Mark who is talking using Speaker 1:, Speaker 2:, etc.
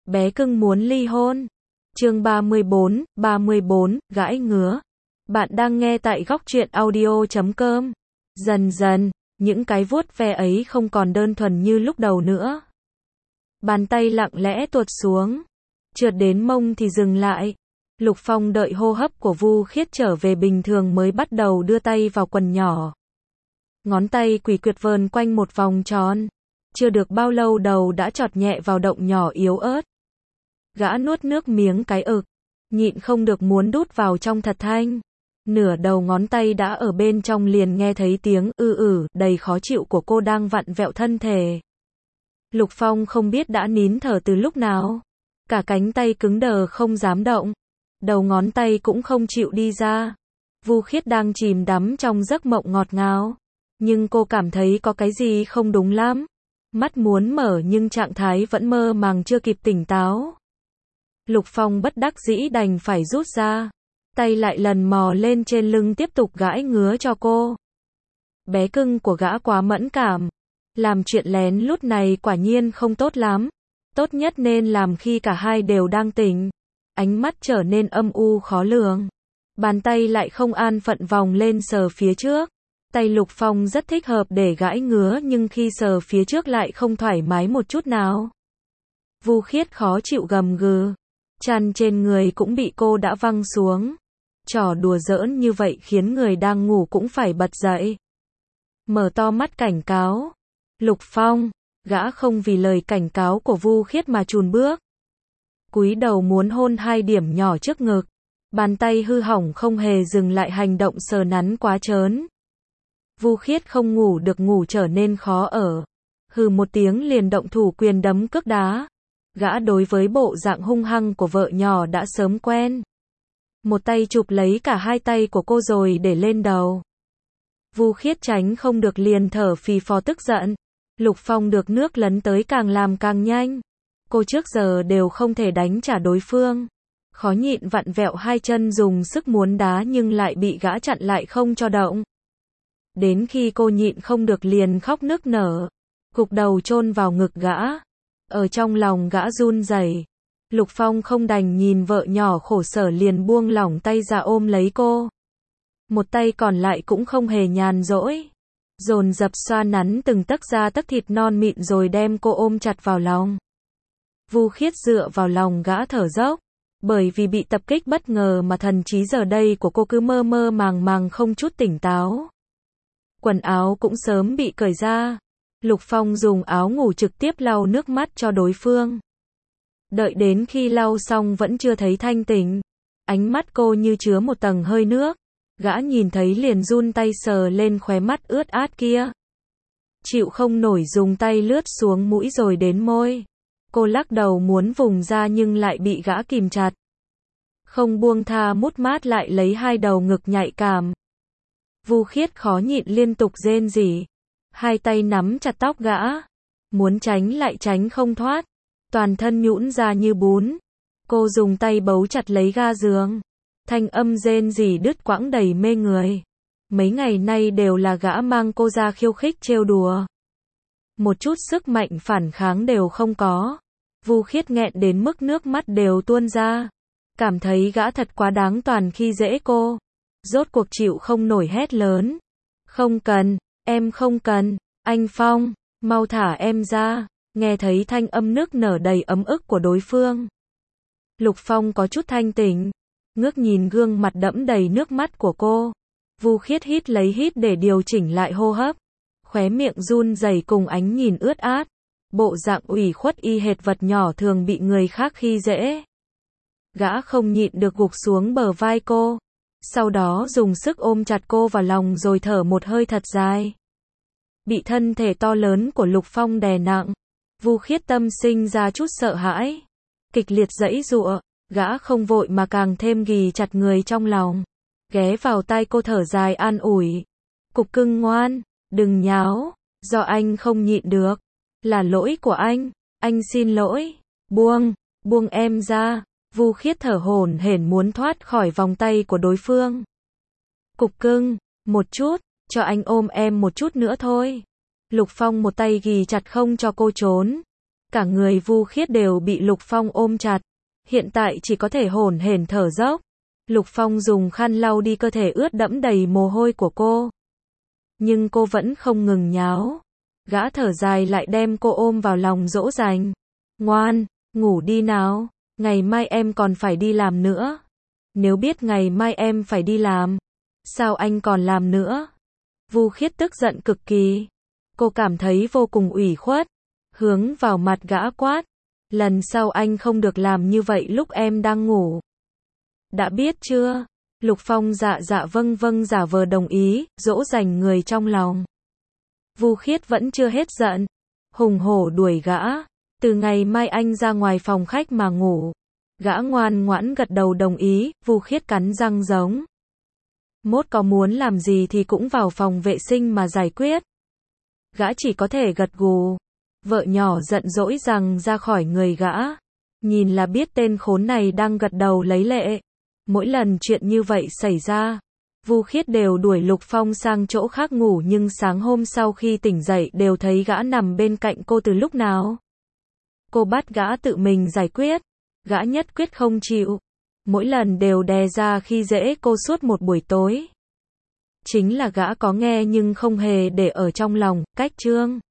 Speaker 1: Bé cưng muốn ly hôn. Chương 34, gãi ngứa. Bạn đang nghe tại Góc Truyện Audio.com. Dần dần, những cái vuốt ve ấy không còn đơn thuần như lúc đầu nữa. Bàn tay lặng lẽ tuột xuống, trượt đến mông thì dừng lại. Lục Phong đợi hô hấp của Vu Khiết trở về bình thường mới bắt đầu đưa tay vào quần nhỏ. Ngón tay quỷ quyệt vờn quanh một vòng tròn. Chưa được bao lâu đầu đã chọt nhẹ vào động nhỏ yếu ớt. Gã nuốt nước miếng cái ực, nhịn không được muốn đút vào trong thật thanh. Nửa đầu ngón tay đã ở bên trong liền nghe thấy tiếng đầy khó chịu của cô đang vặn vẹo thân thể. Lục Phong không biết đã nín thở từ lúc nào. Cả cánh tay cứng đờ không dám động. Đầu ngón tay cũng không chịu đi ra. Vu Khiết đang chìm đắm trong giấc mộng ngọt ngào. Nhưng cô cảm thấy có cái gì không đúng lắm. Mắt muốn mở nhưng trạng thái vẫn mơ màng chưa kịp tỉnh táo. Lục Phong bất đắc dĩ đành phải rút ra. Tay lại lần mò lên trên lưng tiếp tục gãi ngứa cho cô. Bé cưng của gã quá mẫn cảm. Làm chuyện lén lút này quả nhiên không tốt lắm. Tốt nhất nên làm khi cả hai đều đang tỉnh. Ánh mắt trở nên âm u khó lường. Bàn tay lại không an phận vòng lên sờ phía trước. Tay Lục Phong rất thích hợp để gãi ngứa nhưng khi sờ phía trước lại không thoải mái một chút nào. Vu Khiết khó chịu gầm gừ. Chăn trên người cũng bị cô đã văng xuống. Trò đùa giỡn như vậy khiến người đang ngủ cũng phải bật dậy. Mở to mắt cảnh cáo. Lục Phong, gã không vì lời cảnh cáo của Vu Khiết mà chùn bước. Cúi đầu muốn hôn hai điểm nhỏ trước ngực. Bàn tay hư hỏng không hề dừng lại hành động sờ nắn quá trớn. Vu Khiết không ngủ được ngủ trở nên khó ở. Hừ một tiếng liền động thủ quyền đấm cước đá. Gã đối với bộ dạng hung hăng của vợ nhỏ đã sớm quen. Một tay chụp lấy cả hai tay của cô rồi để lên đầu. Vu Khiết tránh không được liền thở phì phò tức giận. Lục Phong được nước lấn tới càng làm càng nhanh. Cô trước giờ đều không thể đánh trả đối phương. Khó nhịn vặn vẹo hai chân dùng sức muốn đá nhưng lại bị gã chặn lại không cho động. Đến khi cô nhịn không được liền khóc nức nở. Gục đầu chôn vào ngực gã. Ở trong lòng gã run rẩy. Lục Phong không đành nhìn vợ nhỏ khổ sở liền buông lỏng tay ra ôm lấy cô. Một tay còn lại cũng không hề nhàn rỗi. Dồn dập xoa nắn từng tấc da tấc thịt non mịn rồi đem cô ôm chặt vào lòng. Vu Khiết dựa vào lòng gã thở dốc. Bởi vì bị tập kích bất ngờ mà thần trí giờ đây của cô cứ mơ mơ màng màng không chút tỉnh táo. Quần áo cũng sớm bị cởi ra. Lục Phong dùng áo ngủ trực tiếp lau nước mắt cho đối phương. Đợi đến khi lau xong vẫn chưa thấy thanh tỉnh. Ánh mắt cô như chứa một tầng hơi nước. Gã nhìn thấy liền run tay sờ lên khóe mắt ướt át kia. Chịu không nổi dùng tay lướt xuống mũi rồi đến môi. Cô lắc đầu muốn vùng ra nhưng lại bị gã kìm chặt. Không buông tha mút mát lại lấy hai đầu ngực nhạy cảm. Vu Khiết khó nhịn liên tục rên rỉ. Hai tay nắm chặt tóc gã. Muốn tránh lại tránh không thoát. Toàn thân nhũn ra như bún. Cô dùng tay bấu chặt lấy ga giường. Thanh âm rên rỉ đứt quãng đầy mê người. Mấy ngày nay đều là gã mang cô ra khiêu khích trêu đùa. Một chút sức mạnh phản kháng đều không có. Vu Khiết nghẹn đến mức nước mắt đều tuôn ra. Cảm thấy gã thật quá đáng toàn khi dễ cô. Rốt cuộc chịu không nổi hét lớn. Không cần, em không cần, anh Phong, mau thả em ra. Nghe thấy thanh âm nức nở đầy ấm ức của đối phương. Lục Phong có chút thanh tỉnh. Ngước nhìn gương mặt đẫm đầy nước mắt của cô. Vu Khiết hít lấy hít để điều chỉnh lại hô hấp. Khóe miệng run rẩy cùng ánh nhìn ướt át. Bộ dạng ủy khuất y hệt vật nhỏ thường bị người khác khi dễ. Gã không nhịn được gục xuống bờ vai cô. Sau đó dùng sức ôm chặt cô vào lòng rồi thở một hơi thật dài. Bị thân thể to lớn của Lục Phong đè nặng. Vu Khiết tâm sinh ra chút sợ hãi. Kịch liệt giãy giụa. Gã không vội mà càng thêm ghì chặt người trong lòng. Ghé vào tai cô thở dài an ủi. Cục cưng ngoan, đừng nháo. Do anh không nhịn được. Là lỗi của anh xin lỗi. Buông em ra. Vu Khiết thở hổn hển muốn thoát khỏi vòng tay của đối phương. Cục cưng, một chút, cho anh ôm em một chút nữa thôi. Lục Phong một tay ghì chặt không cho cô trốn. Cả người Vu Khiết đều bị Lục Phong ôm chặt, hiện tại chỉ có thể hổn hển thở dốc. Lục Phong dùng khăn lau đi cơ thể ướt đẫm đầy mồ hôi của cô. Nhưng cô vẫn không ngừng nháo. Gã thở dài lại đem cô ôm vào lòng dỗ dành. Ngoan, ngủ đi nào, ngày mai em còn phải đi làm nữa. Nếu biết ngày mai em phải đi làm, sao anh còn làm nữa? Vu Khiết tức giận cực kỳ. Cô cảm thấy vô cùng ủy khuất. Hướng vào mặt gã quát. Lần sau anh không được làm như vậy lúc em đang ngủ. Đã biết chưa? Lục Phong dạ dạ vâng vâng giả vờ đồng ý, dỗ dành người trong lòng. Vu Khiết vẫn chưa hết giận. Hùng hổ đuổi gã. Từ ngày mai anh ra ngoài phòng khách mà ngủ. Gã ngoan ngoãn gật đầu đồng ý, Vu Khiết cắn răng giống. Mốt có muốn làm gì thì cũng vào phòng vệ sinh mà giải quyết. Gã chỉ có thể gật gù. Vợ nhỏ giận dỗi rằng ra khỏi người gã. Nhìn là biết tên khốn này đang gật đầu lấy lệ. Mỗi lần chuyện như vậy xảy ra, Vu Khiết đều đuổi Lục Phong sang chỗ khác ngủ, nhưng sáng hôm sau khi tỉnh dậy đều thấy gã nằm bên cạnh cô từ lúc nào. Cô bắt gã tự mình giải quyết. Gã nhất quyết không chịu. Mỗi lần đều đè ra khi dễ cô suốt một buổi tối. Chính là gã có nghe nhưng không hề để ở trong lòng. Cách chương